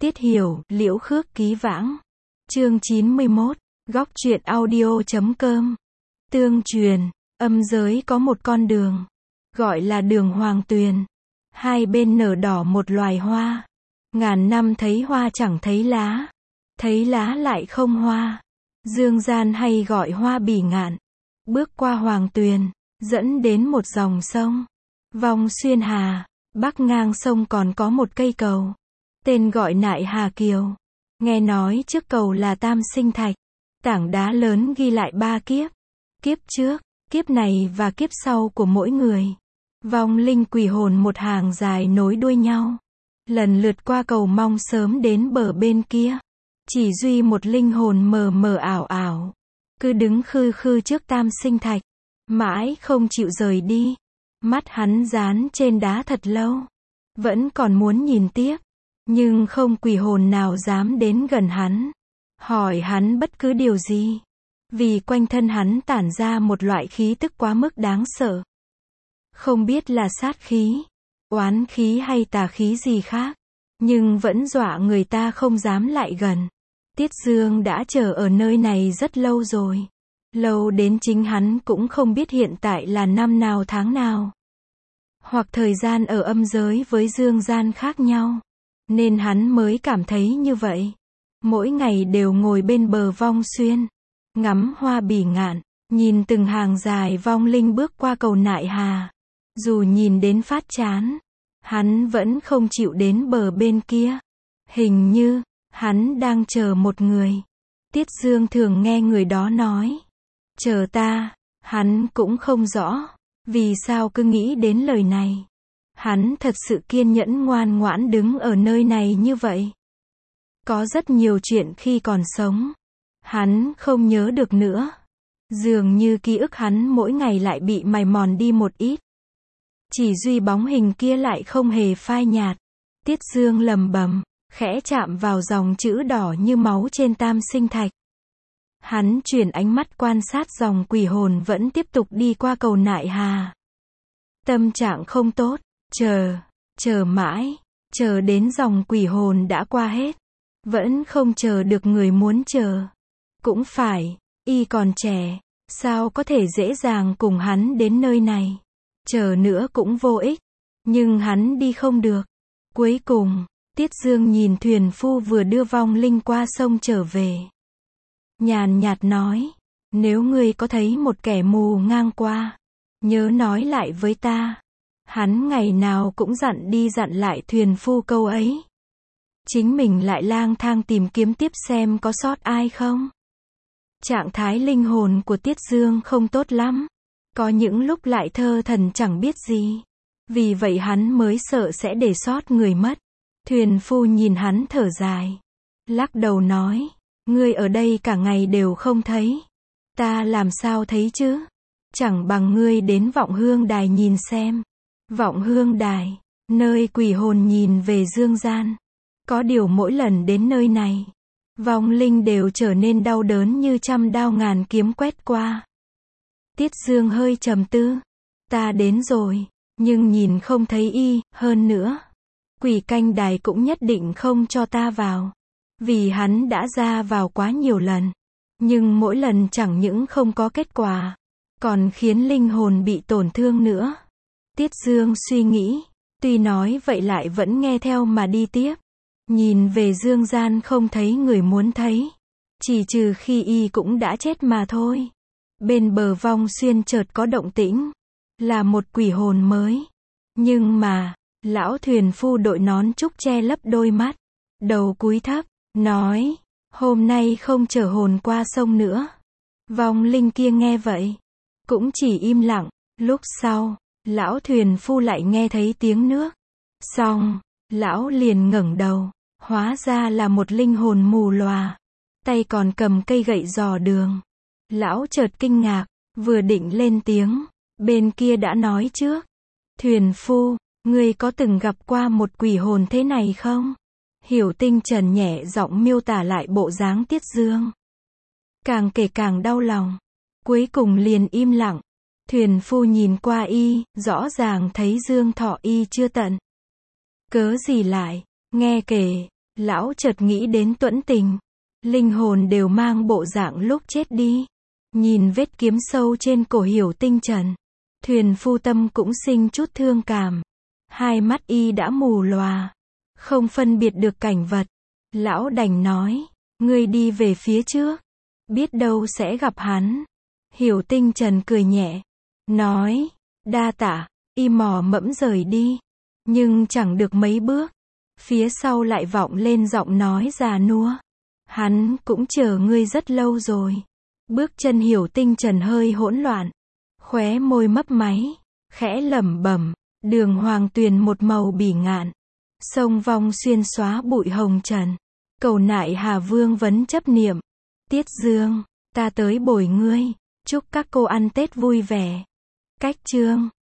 Tiết Hiểu, Liễu Khước Ký Vãng. Chương 91. Góc truyện audio.com. Tương truyền, âm giới có một con đường, gọi là đường Hoàng Tuyền. Hai bên nở đỏ một loài hoa. Ngàn năm thấy hoa chẳng thấy lá lại không hoa. Dương gian hay gọi hoa bỉ ngạn. Bước qua Hoàng Tuyền, dẫn đến một dòng sông. Vòng xuyên hà, bắc ngang sông còn có một cây cầu. Tên gọi Nại Hà Kiều. Nghe nói trước cầu là Tam Sinh Thạch. Tảng đá lớn ghi lại 3 kiếp. Kiếp trước, kiếp này và kiếp sau của mỗi người. Vong linh quỷ hồn một hàng dài nối đuôi nhau. Lần lượt qua cầu mong sớm đến bờ bên kia. Chỉ duy một linh hồn mờ mờ ảo ảo. Cứ đứng khư khư trước Tam Sinh Thạch. Mãi không chịu rời đi. Mắt hắn dán trên đá thật lâu. Vẫn còn muốn nhìn tiếp. Nhưng không quỷ hồn nào dám đến gần hắn. Hỏi hắn bất cứ điều gì. Vì quanh thân hắn tản ra một loại khí tức quá mức đáng sợ. Không biết là sát khí, oán khí hay tà khí gì khác. Nhưng vẫn dọa người ta không dám lại gần. Tiết Dương đã chờ ở nơi này rất lâu rồi. Lâu đến chính hắn cũng không biết hiện tại là năm nào tháng nào. Hoặc thời gian ở âm giới với dương gian khác nhau. Nên hắn mới cảm thấy như vậy. Mỗi ngày đều ngồi bên bờ vong xuyên. Ngắm hoa bỉ ngạn. Nhìn từng hàng dài vong linh bước qua cầu Nại Hà. Dù nhìn đến phát chán. Hắn vẫn không chịu đến bờ bên kia. Hình như, hắn đang chờ một người. Tiết Dương thường nghe người đó nói. Chờ ta. Hắn cũng không rõ. Vì sao cứ nghĩ đến lời này. Hắn thật sự kiên nhẫn ngoan ngoãn đứng ở nơi này như vậy. Có rất nhiều chuyện khi còn sống. Hắn không nhớ được nữa. Dường như ký ức hắn mỗi ngày lại bị mài mòn đi một ít. Chỉ duy bóng hình kia lại không hề phai nhạt. Tiết Dương lầm bầm, khẽ chạm vào dòng chữ đỏ như máu trên Tam Sinh Thạch. Hắn chuyển ánh mắt quan sát dòng quỷ hồn vẫn tiếp tục đi qua cầu Nại Hà. Tâm trạng không tốt, chờ mãi, chờ đến dòng quỷ hồn đã qua hết. Vẫn không chờ được người muốn chờ. Cũng phải, y còn trẻ, sao có thể dễ dàng cùng hắn đến nơi này. Chờ nữa cũng vô ích, nhưng hắn đi không được. Cuối cùng, Tiết Dương nhìn thuyền phu vừa đưa vong linh qua sông trở về. Nhàn nhạt nói, nếu ngươi có thấy một kẻ mù ngang qua, nhớ nói lại với ta. Hắn ngày nào cũng dặn đi dặn lại thuyền phu câu ấy. Chính mình lại lang thang tìm kiếm tiếp xem có sót ai không. Trạng thái linh hồn của Tiết Dương không tốt lắm. Có những lúc lại thơ thần chẳng biết gì. Vì vậy hắn mới sợ sẽ để sót người mất. Thuyền phu nhìn hắn thở dài. Lắc đầu nói, ngươi ở đây cả ngày đều không thấy. Ta làm sao thấy chứ? Chẳng bằng ngươi đến Vọng Hương Đài nhìn xem. Vọng Hương Đài, nơi quỷ hồn nhìn về dương gian. Có điều mỗi lần đến nơi này, vong linh đều trở nên đau đớn như trăm đao ngàn kiếm quét qua. Tiết Dương hơi trầm tư. Ta đến rồi, nhưng nhìn không thấy y, hơn nữa. Quỷ canh đài cũng nhất định không cho ta vào. Vì hắn đã ra vào quá nhiều lần. Nhưng mỗi lần chẳng những không có kết quả, còn khiến linh hồn bị tổn thương nữa. Tiết Dương suy nghĩ, tuy nói vậy lại vẫn nghe theo mà đi tiếp. Nhìn về dương gian không thấy người muốn thấy. Chỉ trừ khi y cũng đã chết mà thôi. Bên bờ vong xuyên chợt có động tĩnh. Là một quỷ hồn mới. Nhưng mà, lão thuyền phu đội nón trúc che lấp đôi mắt. Đầu cúi thấp, nói, hôm nay không chở hồn qua sông nữa. Vong linh kia nghe vậy, cũng chỉ im lặng. Lúc sau, lão thuyền phu lại nghe thấy tiếng nước. Xong, lão liền ngẩng đầu. Hóa ra là một linh hồn mù lòa. Tay còn cầm cây gậy dò đường. Lão chợt kinh ngạc, vừa định lên tiếng. Bên kia đã nói trước. Thuyền phu, ngươi có từng gặp qua một quỷ hồn thế này không? Hiểu Tinh Trần nhẹ giọng miêu tả lại bộ dáng Tiết Dương. Càng kể càng đau lòng. Cuối cùng liền im lặng. Thuyền phu nhìn qua y, rõ ràng thấy dương thọ y chưa tận. Cớ gì lại, nghe kể, Lão chợt nghĩ đến Tuẫn Tình. Linh hồn đều mang bộ dạng lúc chết đi. Nhìn vết kiếm sâu trên cổ Hiểu Tinh Trần. Thuyền Phu Tâm cũng sinh chút thương cảm. Hai mắt y đã mù lòa. Không phân biệt được cảnh vật. Lão đành nói. Ngươi đi về phía trước. Biết đâu sẽ gặp hắn. Hiểu Tinh Trần cười nhẹ. Nói. Đa tạ. Y mò mẫm rời đi. Nhưng chẳng được mấy bước. Phía sau lại vọng lên giọng nói già nua. Hắn cũng chờ ngươi rất lâu rồi. Bước chân Hiểu Tinh Trần hơi hỗn loạn. Khóe môi mấp máy. Khẽ lẩm bẩm. Đường Hoàng Tuyền một màu bỉ ngạn. Sông vong xuyên xóa bụi hồng trần. Cầu nại Hà Vương vấn chấp niệm. Tiết Dương, ta tới bồi ngươi. Chúc các cô ăn Tết vui vẻ. Cách chương